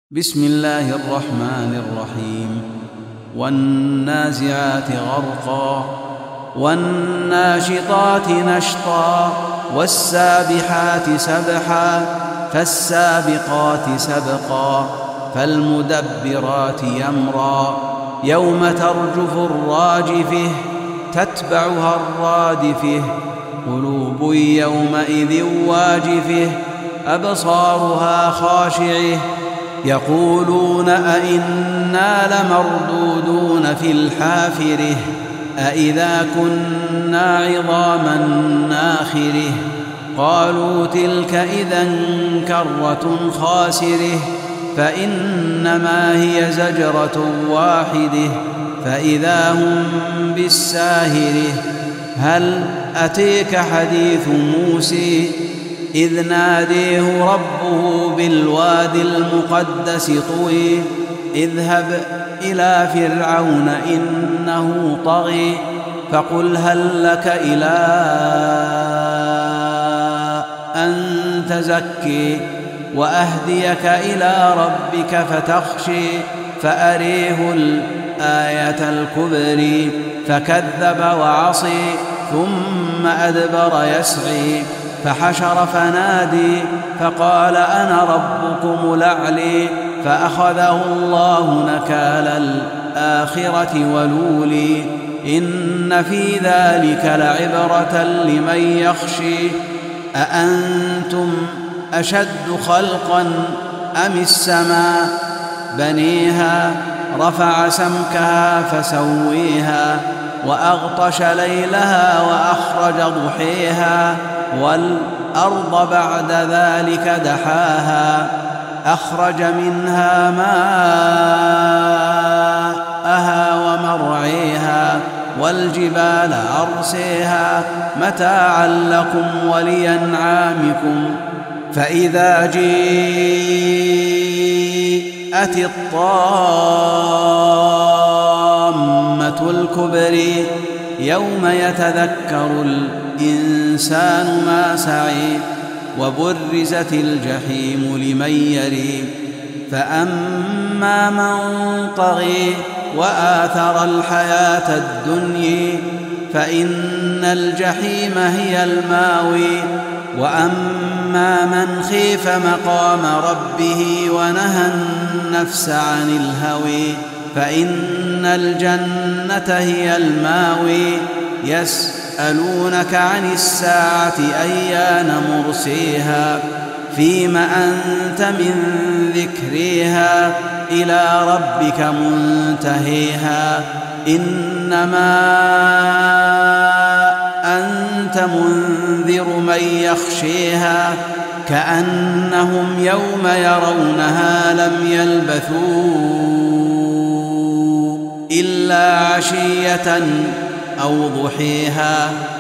بسم الله الرحمن الرحيم. والنازعات غرقا والناشطات نشطا والسابحات سبحا فالسابقات سبقا فالمدبرات أمرا يوم ترجف الراجفة تتبعها الرادفة قلوب يومئذ واجفة أبصارها خاشعة يقولون أئنا لمردودون في الحافرة أئذا كنا عظاما ناخرة قالوا تلك إذا كرة خاسرة فإنما هي زجرة واحدة فإذا هم بالساهرة هل أتيك حديث موسى إذ ناديه ربه بالواد المقدس طوي اذهب إلى فرعون إنه طغي فقل هل لك إلى أن تزكي وأهديك إلى ربك فتخشي فأريه الآية الكبرى فكذب وعصي ثم أدبر يسعي فحشر فنادي فقال أنا ربكم الأعلى فأخذه الله نكال الآخرة والأولى إن في ذلك لعبرة لمن يخشي أأنتم أشد خلقا أم السماء بنيها رفع سمكها فسويها وأغطش ليلها وأخرج ضحيها والأرض بعد ذلك دحاها أخرج منها ماءها ومرعيها والجبال أرسيها متاعا لكم ولأنعامكم فإذا جاءت الطامة الكبرى يوم يتذكر الإنسان ما سعي وبرزت الجحيم لمن يري فأما من طغي وآثر الحياة الدنيا فإن الجحيم هي الماوي وأما من خيف مقام ربه ونهى النفس عن الهوى فإن الجنة هي الماوي يسألونك عن الساعة أيان مرسيها فيم أنت من ذكرها إلى ربك منتهيها إنما أنت منذر من يخشيها كأنهم يوم يرونها لم يلبثوا إلا عشية أو ضحيها